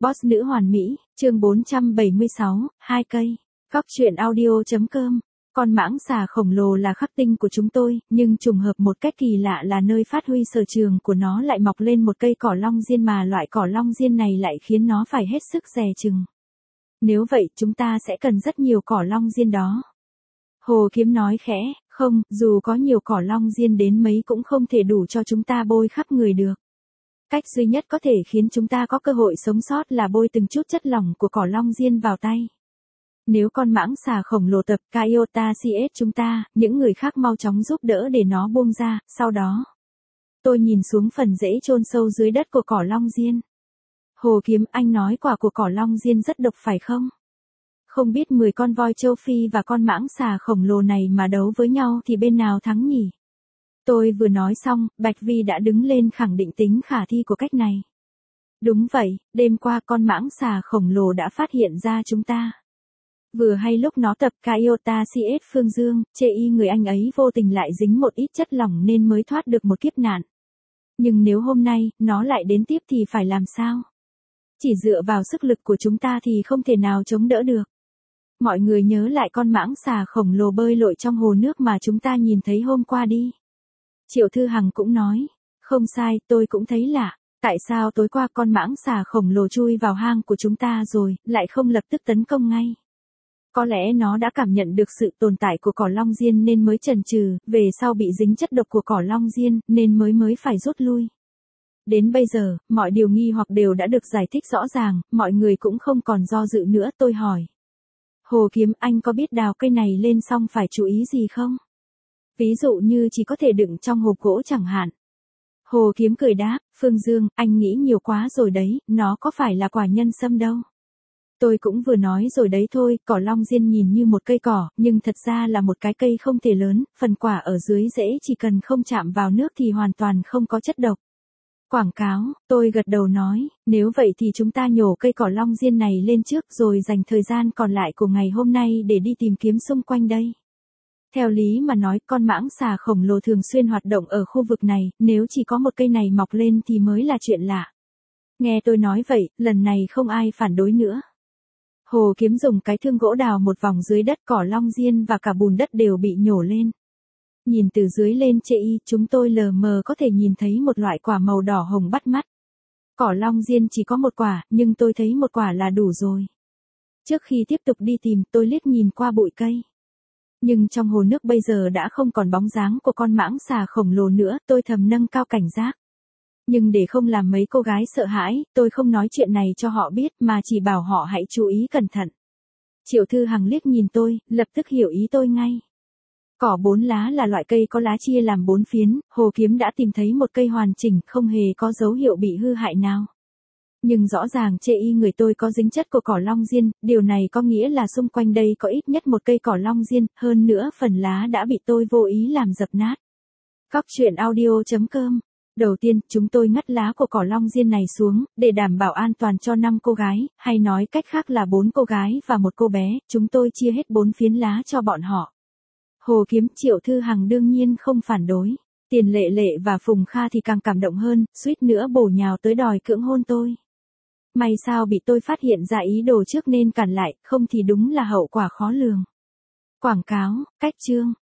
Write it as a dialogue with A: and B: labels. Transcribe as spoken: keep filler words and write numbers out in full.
A: Boss nữ hoàn mỹ, chương bốn trăm bảy mươi sáu, hai cây. Góc truyện audio.com. Con mãng xà khổng lồ là khắc tinh của chúng tôi, nhưng trùng hợp một cách kỳ lạ là nơi phát huy sở trường của nó lại mọc lên một cây cỏ long diên mà loại cỏ long diên này lại khiến nó phải hết sức dè chừng. Nếu vậy chúng ta sẽ cần rất nhiều cỏ long diên đó. Hồ Kiếm nói khẽ, không, dù có nhiều cỏ long diên đến mấy cũng không thể đủ cho chúng ta bôi khắp người được. Cách duy nhất có thể khiến chúng ta có cơ hội sống sót là bôi từng chút chất lỏng của cỏ long diên vào tay. Nếu con mãng xà khổng lồ tập Kaiota xê ét chúng ta, những người khác mau chóng giúp đỡ để nó buông ra, sau đó. Tôi nhìn xuống phần rễ chôn sâu dưới đất của cỏ long diên. Hồ Kiếm, anh nói quả của cỏ long diên rất độc phải không? Không biết mười con voi châu Phi và con mãng xà khổng lồ này mà đấu với nhau thì bên nào thắng nhỉ? Tôi vừa nói xong, Bạch Vi đã đứng lên khẳng định tính khả thi của cách này. Đúng vậy, đêm qua con mãng xà khổng lồ đã phát hiện ra chúng ta. Vừa hay lúc nó tập Kaiota xê ét Phương Dương, chê y người anh ấy vô tình lại dính một ít chất lỏng nên mới thoát được một kiếp nạn. Nhưng nếu hôm nay, nó lại đến tiếp thì phải làm sao? Chỉ dựa vào sức lực của chúng ta thì không thể nào chống đỡ được. Mọi người nhớ lại con mãng xà khổng lồ bơi lội trong hồ nước mà chúng ta nhìn thấy hôm qua đi. Triệu Thư Hằng cũng nói, không sai, tôi cũng thấy lạ. Tại sao tối qua con mãng xà khổng lồ chui vào hang của chúng ta rồi, lại không lập tức tấn công ngay? Có lẽ nó đã cảm nhận được sự tồn tại của cỏ long diên nên mới chần chừ, về sau bị dính chất độc của cỏ long diên, nên mới mới phải rút lui. Đến bây giờ, mọi điều nghi hoặc đều đã được giải thích rõ ràng, mọi người cũng không còn do dự nữa. Tôi hỏi. Hồ Kiếm, anh có biết đào cây này lên xong phải chú ý gì không? Ví dụ như chỉ có thể đựng trong hộp gỗ chẳng hạn. Hồ Kiếm cười đáp, Phương Dương, anh nghĩ nhiều quá rồi đấy, nó có phải là quả nhân sâm đâu. Tôi cũng vừa nói rồi đấy thôi, cỏ long diên nhìn như một cây cỏ, nhưng thật ra là một cái cây không thể lớn, phần quả ở dưới rễ chỉ cần không chạm vào nước thì hoàn toàn không có chất độc. Quảng cáo, tôi gật đầu nói, nếu vậy thì chúng ta nhổ cây cỏ long diên này lên trước rồi dành thời gian còn lại của ngày hôm nay để đi tìm kiếm xung quanh đây. Theo lý mà nói, con mãng xà khổng lồ thường xuyên hoạt động ở khu vực này, nếu chỉ có một cây này mọc lên thì mới là chuyện lạ. Nghe tôi nói vậy, lần này không ai phản đối nữa. Hồ Kiếm dùng cái thương gỗ đào một vòng dưới đất, cỏ long diên và cả bùn đất đều bị nhổ lên. Nhìn từ dưới lên chê y, chúng tôi lờ mờ có thể nhìn thấy một loại quả màu đỏ hồng bắt mắt. Cỏ long diên chỉ có một quả, nhưng tôi thấy một quả là đủ rồi. Trước khi tiếp tục đi tìm, tôi liếc nhìn qua bụi cây. Nhưng trong hồ nước bây giờ đã không còn bóng dáng của con mãng xà khổng lồ nữa, tôi thầm nâng cao cảnh giác. Nhưng để không làm mấy cô gái sợ hãi, tôi không nói chuyện này cho họ biết mà chỉ bảo họ hãy chú ý cẩn thận. Triệu Thư Hằng liếc nhìn tôi, lập tức hiểu ý tôi ngay. Cỏ bốn lá là loại cây có lá chia làm bốn phiến, Hồ Kiếm đã tìm thấy một cây hoàn chỉnh, không hề có dấu hiệu bị hư hại nào. Nhưng rõ ràng chê y người tôi có dính chất của cỏ long diên, điều này có nghĩa là xung quanh đây có ít nhất một cây cỏ long diên, hơn nữa phần lá đã bị tôi vô ý làm dập nát. Góc truyện audio.com. Đầu tiên, chúng tôi ngắt lá của cỏ long diên này xuống, để đảm bảo an toàn cho năm cô gái, hay nói cách khác là bốn cô gái và một cô bé, chúng tôi chia hết bốn phiến lá cho bọn họ. Hồ Kiếm, Triệu Thư Hằng đương nhiên không phản đối. Tiền Lệ Lệ và Phùng Kha thì càng cảm động hơn, suýt nữa bổ nhào tới đòi cưỡng hôn tôi. May sao bị tôi phát hiện ra ý đồ trước nên cản lại, không thì đúng là hậu quả khó lường. Quảng cáo, cách chương.